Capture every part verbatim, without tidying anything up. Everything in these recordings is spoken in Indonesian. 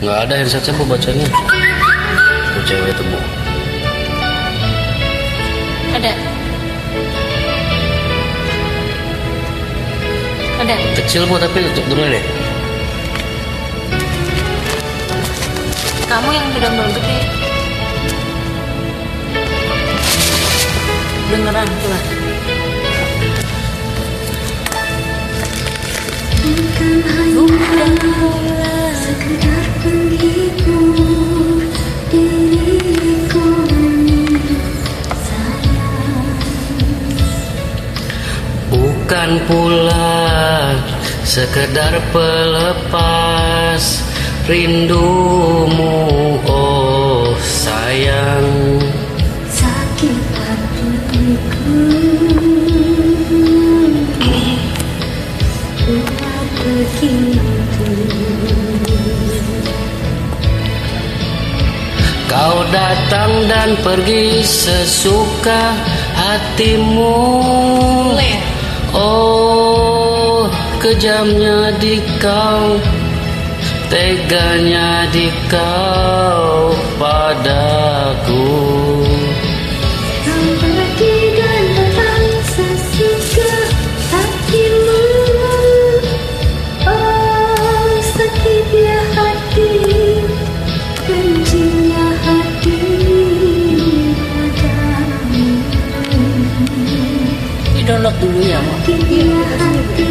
Nggak ada headsetnya bu bacanya. Tuh cewek itu bu. Ada. Ada. Kecil bu tapi tutup dulu deh. Kamu yang udah belum gede. Beneran coba. Bukan hanya sekedar penghibur diriku ini sayang. Bukan pula sekedar pelepas rindumu, oh sayang. Sakit hatiku buat begitu. Kau datang dan pergi sesuka hatimu. Oh, kejamnya di kau, teganya di kau padaku. Kau pergi dan datang sesuka hatimu. Oh, sakitnya hati, bencinya hati padamu. Di download dulu ya mau. Sakitnya hati.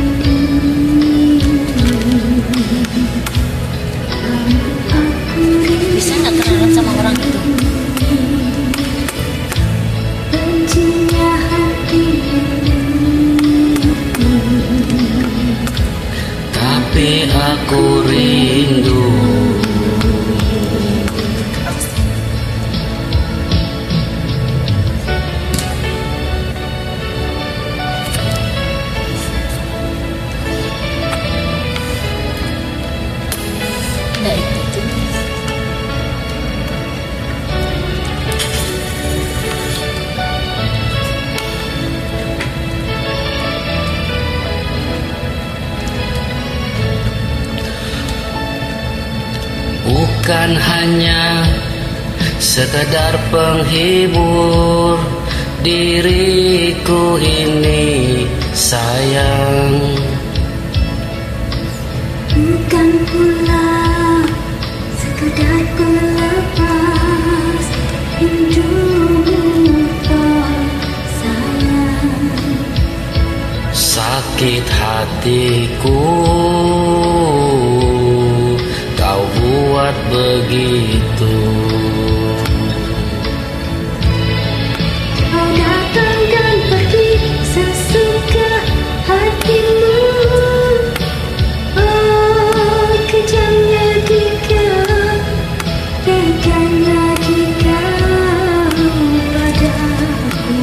Bisa nggak kenalan sama orang itu? Bencinya hati. Tapi aku rindu. Nggak itu. Bukan hanya sekedar penghibur diriku ini sayang. Bukan pula sekedar pelepas rindumu, oh sayang. Sakit hatiku kau buat begitu. Kau datang dan pergi sesuka hatimu. Oh, kejamnya di kau, teganya di kau padaku.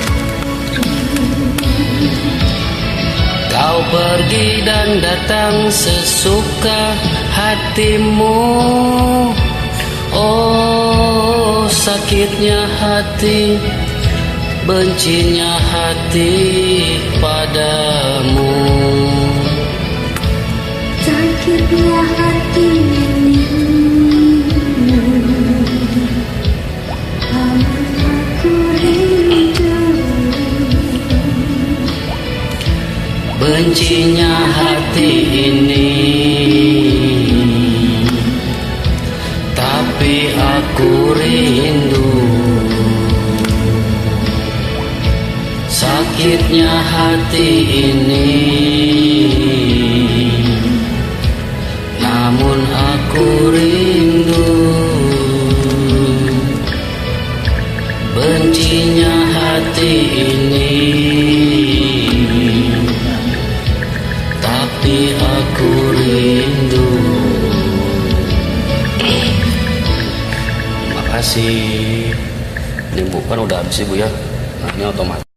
Kau pergi dan datang sesuka hatimu. Oh, sakitnya hati, bencinya hati padamu. Sakitnya hati ini, namun aku rindu. Bencinya hati ini, tapi aku rindu. Sakitnya hati ini, namun aku rindu. Bencinya hati ini, tapi aku rindu. Makasih. Ini bukan udah habis ibu ya. Nah, ini otomatis.